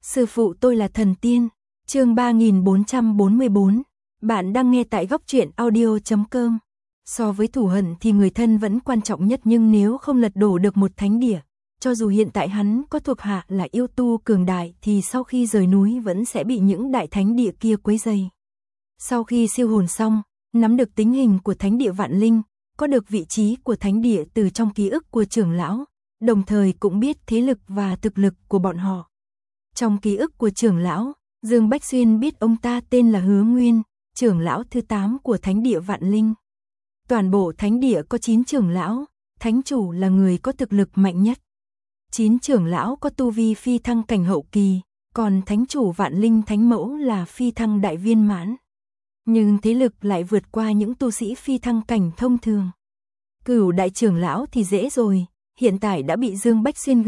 Sư phụ tôi là thần tiên. Chương 3444. Bạn đang nghe tại goctruyện.audio.com. So với thù hận thì người thân vẫn quan trọng nhất, nhưng nếu không lật đổ được một thánh địa, cho dù hiện tại hắn có thuộc hạ là yêu tu cường đại thì sau khi rời núi vẫn sẽ bị những đại thánh địa kia quấy rầy. Sau khi siêu hồn xong, nắm được tình hình của thánh địa Vạn Linh, có được vị trí của thánh địa từ trong ký ức của trưởng lão, đồng thời cũng biết thế lực và thực lực của bọn họ. Trong ký ức của trưởng lão, Dương Bách Xuyên biết ông ta tên là Hứa Nguyên, trưởng lão thứ 8 của thánh địa Vạn Linh. Toàn bộ thánh địa có 9 trưởng lão, thánh chủ là người có thực lực mạnh nhất. 9 trưởng lão có tu vi phi thăng cảnh hậu kỳ, còn thánh chủ Vạn Linh thánh mẫu là phi thăng đại viên mãn. Nhưng thế lực lại vượt qua những tu sĩ phi thăng cảnh thông thường. Cửu đại trưởng lão thì dễ rồi, hiện tại đã bị Dương Bách Xuyên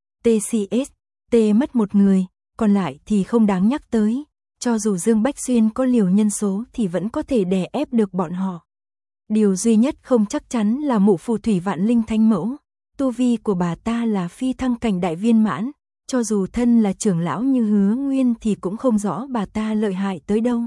TCS mất một người, còn lại thì không đáng nhắc tới. Cho dù Dương Bách Xuyên có liều nhân số thì vẫn có thể đè ép được bọn họ. Điều duy nhất không chắc chắn là mụ phù thủy Vạn Linh thánh mẫu. Tu vi của bà ta là phi thăng cảnh đại viên mãn, cho dù thân là trưởng lão như Hứa Nguyên thì cũng không rõ bà ta lợi hại tới đâu.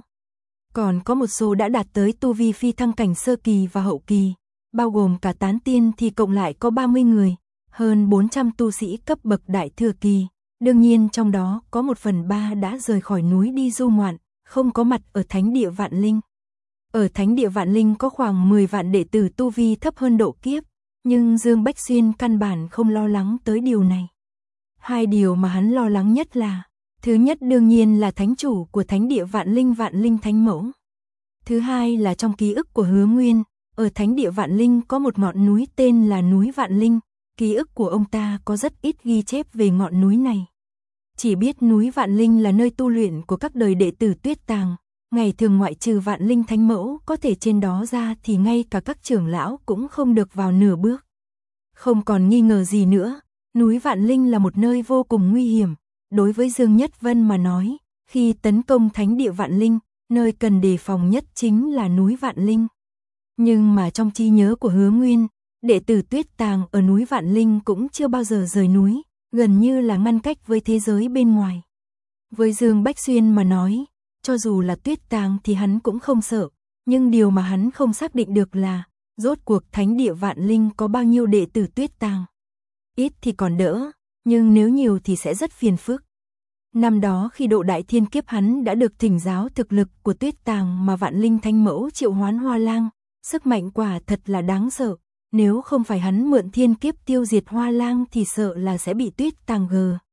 Còn có một số đã đạt tới tu vi phi thăng cảnh sơ kỳ và hậu kỳ, bao gồm cả tán tiên thì cộng lại có 30 người, hơn 400 tu sĩ cấp bậc đại thừa kỳ. Đương nhiên trong đó có 1/3 đã rời khỏi núi đi du ngoạn, không có mặt ở thánh địa Vạn Linh. Ở thánh địa Vạn Linh có khoảng 10 vạn đệ tử tu vi thấp hơn độ kiếp, nhưng Dương Bách Xuyên căn bản không lo lắng tới điều này. Hai điều mà hắn lo lắng nhất là, thứ nhất đương nhiên là thánh chủ của thánh địa Vạn Linh thánh mẫu. Thứ hai là trong ký ức của Hứa Nguyên, ở thánh địa Vạn Linh có một ngọn núi tên là núi Vạn Linh, ký ức của ông ta có rất ít ghi chép về ngọn núi này. Chỉ biết núi Vạn Linh là nơi tu luyện của các đời đệ tử Tuyết Tàng, ngày thường ngoại trừ Vạn Linh thánh mẫu có thể trên đó ra thì ngay cả các trưởng lão cũng không được vào nửa bước. Không còn nghi ngờ gì nữa, núi Vạn Linh là một nơi vô cùng nguy hiểm. Đối với Dương Nhất Vân mà nói, khi tấn công thánh địa Vạn Linh, nơi cần đề phòng nhất chính là núi Vạn Linh. Nhưng mà trong trí nhớ của Hứa Nguyên, đệ tử Tuyết Tàng ở núi Vạn Linh cũng chưa bao giờ rời núi, gần như là ngăn cách với thế giới bên ngoài. Với Dương Bách Xuyên mà nói, cho dù là Tuyết Tàng thì hắn cũng không sợ, nhưng điều mà hắn không xác định được là, rốt cuộc thánh địa Vạn Linh có bao nhiêu đệ tử Tuyết Tàng. Ít thì còn đỡ, nhưng nếu nhiều thì sẽ rất phiền phức. Năm đó khi độ đại thiên kiếp hắn đã được thỉnh giáo thực lực của Tuyết Tàng mà Vạn Linh thánh mẫu triệu hoán Hoa Lang, sức mạnh quả thật là đáng sợ. Nếu không phải hắn mượn thiên kiếp tiêu diệt Hoa Lang thì sợ là sẽ bị Tuyết Tàng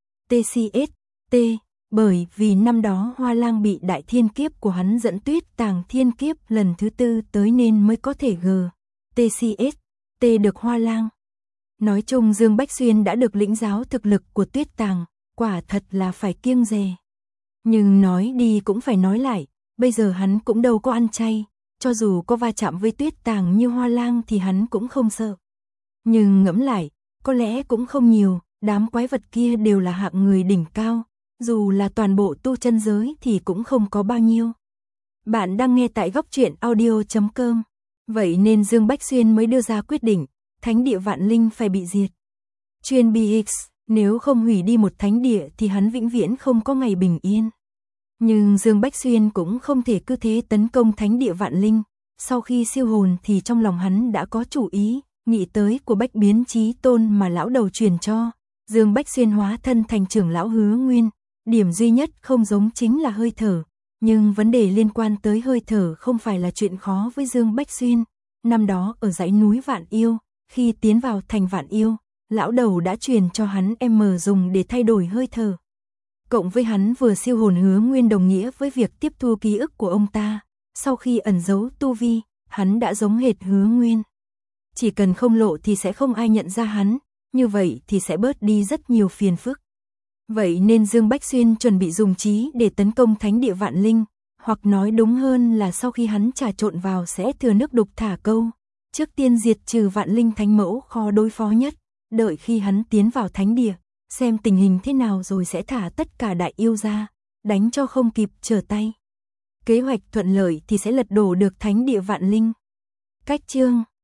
TCS bởi vì năm đó Hoa Lang bị đại thiên kiếp của hắn dẫn Tuyết Tàng thiên kiếp lần thứ 4 tới nên mới có thể TCS được Hoa Lang. Nói chung Dương Bách Xuyên đã được lĩnh giáo thực lực của Tuyết Tàng, quả thật là phải kiêng dè. Nhưng nói đi cũng phải nói lại, bây giờ hắn cũng đâu có ăn chay, cho dù có va chạm với Tuyết Tàng như Hoa Lang thì hắn cũng không sợ. Nhưng ngẫm lại, có lẽ cũng không nhiều, đám quái vật kia đều là hạng người đỉnh cao, dù là toàn bộ tu chân giới thì cũng không có bao nhiêu. Bạn đang nghe tại goctruyện.audio.com, vậy nên Dương Bách Xuyên mới đưa ra quyết định, thánh địa Vạn Linh phải bị diệt. Chuyên BX, nếu không hủy đi một thánh địa thì hắn vĩnh viễn không có ngày bình yên. Nhưng Dương Bách Xuyên cũng không thể cứ thế tấn công thánh địa Vạn Linh. Sau khi siêu hồn thì trong lòng hắn đã có chủ ý, nghĩ tới của Bách Biến Chí Tôn mà lão đầu truyền cho. Dương Bách Xuyên hóa thân thành trưởng lão Hứa Nguyên. Điểm duy nhất không giống chính là hơi thở. Nhưng vấn đề liên quan tới hơi thở không phải là chuyện khó với Dương Bách Xuyên. Năm đó ở dãy núi Vạn Yêu, khi tiến vào thành Vạn Yêu, lão đầu đã truyền cho hắn dùng để thay đổi hơi thở. Cộng với hắn vừa siêu hồn Hứa Nguyên đồng nghĩa với việc tiếp thu ký ức của ông ta. Sau khi ẩn giấu tu vi, hắn đã giống hệt Hứa Nguyên. Chỉ cần không lộ thì sẽ không ai nhận ra hắn, như vậy thì sẽ bớt đi rất nhiều phiền phức. Vậy nên Dương Bách Xuyên chuẩn bị dùng trí để tấn công thánh địa Vạn Linh, hoặc nói đúng hơn là sau khi hắn trà trộn vào sẽ thừa nước đục thả câu. Trước tiên diệt trừ Vạn Linh thánh mẫu khó đối phó nhất, đợi khi hắn tiến vào thánh địa, xem tình hình thế nào rồi sẽ thả tất cả đại yêu ra, đánh cho không kịp trở tay. Kế hoạch thuận lợi thì sẽ lật đổ được thánh địa Vạn Linh. Cách chương